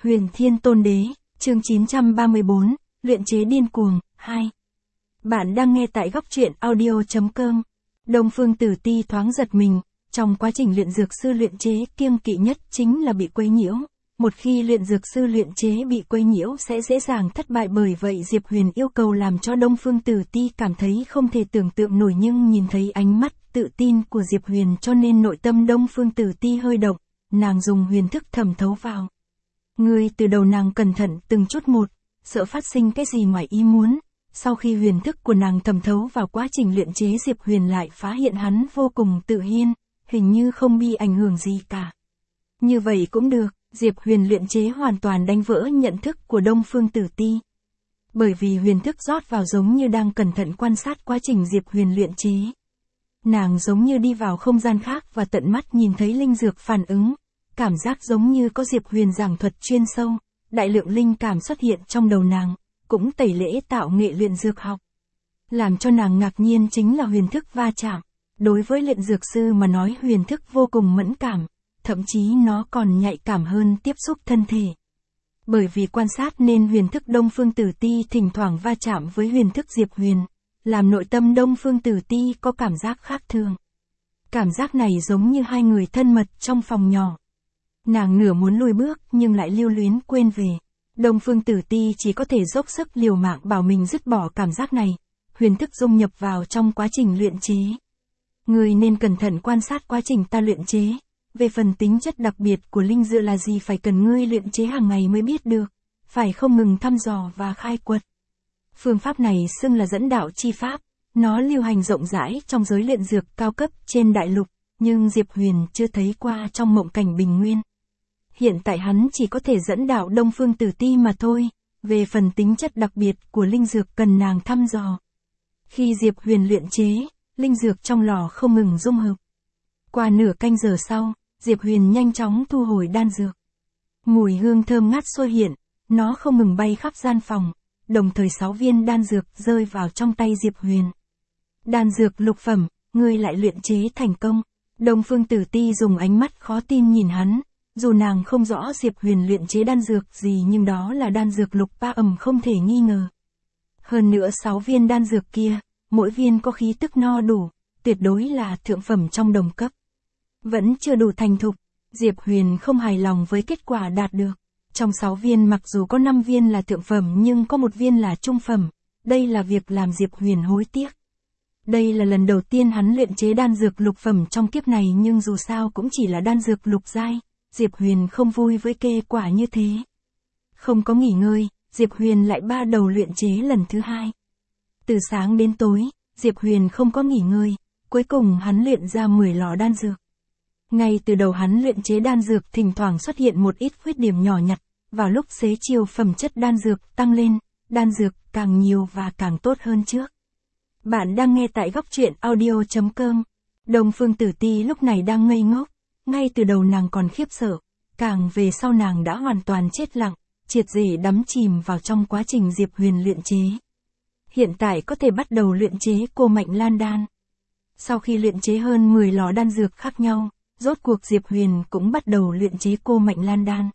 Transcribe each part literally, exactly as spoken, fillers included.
Huyền Thiên Tôn Đế, chương chín trăm ba mươi bốn, luyện chế điên cuồng, hai. Bạn đang nghe tại góc truyện audio chấm com. Đông Phương Tử Ti thoáng giật mình, trong quá trình luyện dược sư luyện chế kiêng kỵ nhất chính là bị quấy nhiễu. Một khi luyện dược sư luyện chế bị quấy nhiễu sẽ dễ dàng thất bại, bởi vậy Diệp Huyền yêu cầu làm cho Đông Phương Tử Ti cảm thấy không thể tưởng tượng nổi, nhưng nhìn thấy ánh mắt tự tin của Diệp Huyền cho nên nội tâm Đông Phương Tử Ti hơi động, nàng dùng huyền thức thẩm thấu vào. Người từ đầu nàng cẩn thận từng chút một, sợ phát sinh cái gì ngoài ý muốn. Sau khi huyền thức của nàng thẩm thấu vào quá trình luyện chế, Diệp Huyền lại phát hiện hắn vô cùng tự nhiên, hình như không bị ảnh hưởng gì cả. Như vậy cũng được, Diệp Huyền luyện chế hoàn toàn đánh vỡ nhận thức của Đông Phương Tử Ti. Bởi vì huyền thức rót vào giống như đang cẩn thận quan sát quá trình Diệp Huyền luyện chế. Nàng giống như đi vào không gian khác và tận mắt nhìn thấy linh dược phản ứng. Cảm giác giống như có Diệp Huyền giảng thuật chuyên sâu, đại lượng linh cảm xuất hiện trong đầu nàng, cũng tẩy lễ tạo nghệ luyện dược học. Làm cho nàng ngạc nhiên chính là huyền thức va chạm. Đối với luyện dược sư mà nói, huyền thức vô cùng mẫn cảm, thậm chí nó còn nhạy cảm hơn tiếp xúc thân thể. Bởi vì quan sát nên huyền thức Đông Phương Tử Ti thỉnh thoảng va chạm với huyền thức Diệp Huyền, làm nội tâm Đông Phương Tử Ti có cảm giác khác thường. Cảm giác này giống như hai người thân mật trong phòng nhỏ. Nàng nửa muốn lùi bước nhưng lại lưu luyến quên về. Đông Phương Tử Ti chỉ có thể dốc sức liều mạng bảo mình dứt bỏ cảm giác này. Huyền thức dung nhập vào trong quá trình luyện chế. Người nên cẩn thận quan sát quá trình ta luyện chế. Về phần tính chất đặc biệt của linh dược là gì phải cần ngươi luyện chế hàng ngày mới biết được. Phải không ngừng thăm dò và khai quật. Phương pháp này xưng là dẫn đạo chi pháp. Nó lưu hành rộng rãi trong giới luyện dược cao cấp trên đại lục. Nhưng Diệp Huyền chưa thấy qua trong mộng cảnh bình nguyên. Hiện tại hắn chỉ có thể dẫn đạo Đông Phương Tử Ti mà thôi, về phần tính chất đặc biệt của linh dược cần nàng thăm dò. Khi Diệp Huyền luyện chế, linh dược trong lò không ngừng dung hợp. Qua nửa canh giờ sau, Diệp Huyền nhanh chóng thu hồi đan dược. Mùi hương thơm ngát xôi hiện, nó không ngừng bay khắp gian phòng, đồng thời sáu viên đan dược rơi vào trong tay Diệp Huyền. Đan dược lục phẩm, ngươi lại luyện chế thành công. Đông Phương Tử Ti dùng ánh mắt khó tin nhìn hắn. Dù nàng không rõ Diệp Huyền luyện chế đan dược gì nhưng đó là đan dược lục ba ẩm không thể nghi ngờ. Hơn nữa sáu viên đan dược kia, mỗi viên có khí tức no đủ, tuyệt đối là thượng phẩm trong đồng cấp. Vẫn chưa đủ thành thục, Diệp Huyền không hài lòng với kết quả đạt được. Trong sáu viên mặc dù có năm viên là thượng phẩm nhưng có một viên là trung phẩm, đây là việc làm Diệp Huyền hối tiếc. Đây là lần đầu tiên hắn luyện chế đan dược lục phẩm trong kiếp này, nhưng dù sao cũng chỉ là đan dược lục giai. Diệp Huyền không vui với kết quả như thế. Không có nghỉ ngơi, Diệp Huyền lại ba đầu luyện chế lần thứ hai. Từ sáng đến tối, Diệp Huyền không có nghỉ ngơi, cuối cùng hắn luyện ra mười lò đan dược. Ngay từ đầu hắn luyện chế đan dược thỉnh thoảng xuất hiện một ít khuyết điểm nhỏ nhặt, vào lúc xế chiều phẩm chất đan dược tăng lên, đan dược càng nhiều và càng tốt hơn trước. Bạn đang nghe tại góc truyện audio chấm com. Đông Phương Tử Ti lúc này đang ngây ngốc. Ngay từ đầu nàng còn khiếp sợ, càng về sau nàng đã hoàn toàn chết lặng, triệt để đắm chìm vào trong quá trình Diệp Huyền luyện chế. Hiện tại có thể bắt đầu luyện chế cô Mạnh Lan đan. Sau khi luyện chế hơn mười lò đan dược khác nhau, rốt cuộc Diệp Huyền cũng bắt đầu luyện chế cô Mạnh Lan đan.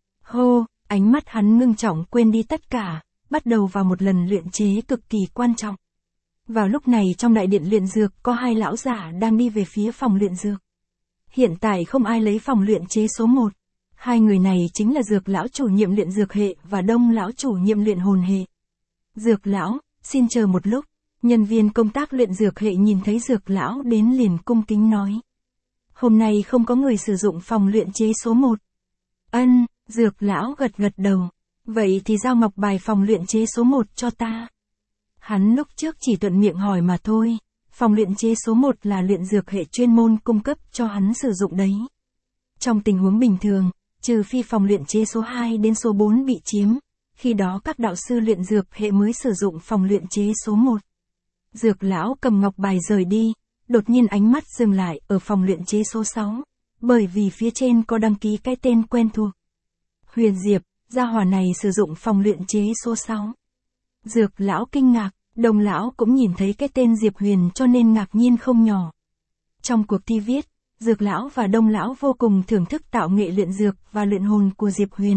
Hô, ánh mắt hắn ngưng trọng quên đi tất cả, bắt đầu vào một lần luyện chế cực kỳ quan trọng. Vào lúc này trong đại điện luyện dược có hai lão giả đang đi về phía phòng luyện dược. Hiện tại không ai lấy phòng luyện chế số một. Hai người này chính là Dược lão chủ nhiệm luyện dược hệ và Đông lão chủ nhiệm luyện hồn hệ. Dược lão, xin chờ một lúc. Nhân viên công tác luyện dược hệ nhìn thấy Dược lão đến liền cung kính nói. Hôm nay không có người sử dụng phòng luyện chế số một. Ân, Dược lão gật gật đầu. Vậy thì giao ngọc bài phòng luyện chế số một cho ta. Hắn lúc trước chỉ thuận miệng hỏi mà thôi. Phòng luyện chế số một là luyện dược hệ chuyên môn cung cấp cho hắn sử dụng đấy. Trong tình huống bình thường, trừ phi phòng luyện chế số hai đến số bốn bị chiếm, khi đó các đạo sư luyện dược hệ mới sử dụng phòng luyện chế số một. Dược lão cầm ngọc bài rời đi, đột nhiên ánh mắt dừng lại ở phòng luyện chế số sáu, bởi vì phía trên có đăng ký cái tên quen thuộc. Huyền Diệp, gia hỏa này sử dụng phòng luyện chế số sáu. Dược lão kinh ngạc. Đông lão cũng nhìn thấy cái tên Diệp Huyền cho nên ngạc nhiên không nhỏ. Trong cuộc thi viết, Dược lão và Đông lão vô cùng thưởng thức tạo nghệ luyện dược và luyện hồn của Diệp Huyền,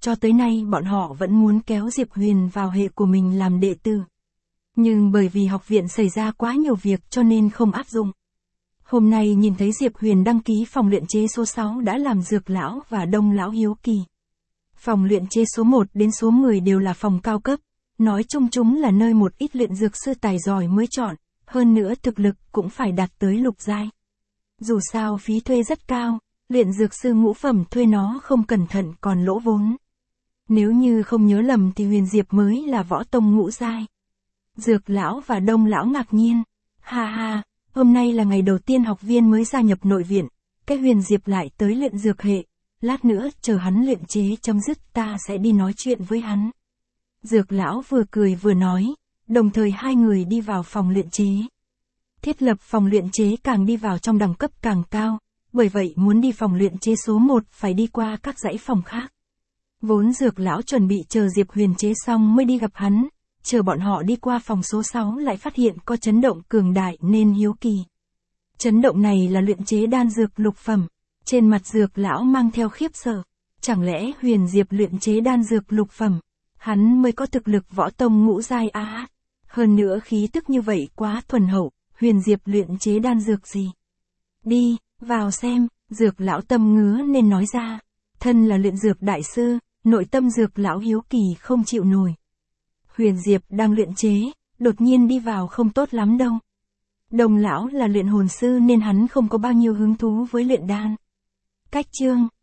cho tới nay bọn họ vẫn muốn kéo Diệp Huyền vào hệ của mình làm đệ tử. Nhưng bởi vì học viện xảy ra quá nhiều việc cho nên không áp dụng. Hôm nay nhìn thấy Diệp Huyền đăng ký phòng luyện chế số sáu đã làm Dược lão và Đông lão hiếu kỳ. Phòng luyện chế số một đến số mười đều là phòng cao cấp, nói chung chúng là nơi một ít luyện dược sư tài giỏi mới chọn, hơn nữa thực lực cũng phải đạt tới lục giai. Dù sao phí thuê rất cao, luyện dược sư ngũ phẩm thuê nó không cẩn thận còn lỗ vốn. Nếu như không nhớ lầm thì Huyền Diệp mới là võ tông ngũ giai. Dược lão và Đông lão ngạc nhiên. Ha ha, hôm nay là ngày đầu tiên học viên mới gia nhập nội viện, cái Huyền Diệp lại tới luyện dược hệ, lát nữa chờ hắn luyện chế chấm dứt ta sẽ đi nói chuyện với hắn. Dược lão vừa cười vừa nói, đồng thời hai người đi vào phòng luyện chế. Thiết lập phòng luyện chế càng đi vào trong đẳng cấp càng cao, bởi vậy muốn đi phòng luyện chế số một phải đi qua các dãy phòng khác. Vốn Dược lão chuẩn bị chờ Diệp Huyền chế xong mới đi gặp hắn, chờ bọn họ đi qua phòng số sáu lại phát hiện có chấn động cường đại nên hiếu kỳ. Chấn động này là luyện chế đan dược lục phẩm, trên mặt Dược lão mang theo khiếp sợ, chẳng lẽ Huyền Diệp luyện chế đan dược lục phẩm, hắn mới có thực lực võ tông ngũ giai à? Hơn nữa khí tức như vậy quá thuần hậu, Huyền Diệp luyện chế đan dược gì? Đi, vào xem, Dược lão tâm ngứa nên nói ra, thân là luyện dược đại sư, nội tâm Dược lão hiếu kỳ không chịu nổi. Huyền Diệp đang luyện chế, đột nhiên đi vào không tốt lắm đâu. Đồng lão là luyện hồn sư nên hắn không có bao nhiêu hứng thú với luyện đan. Cách chương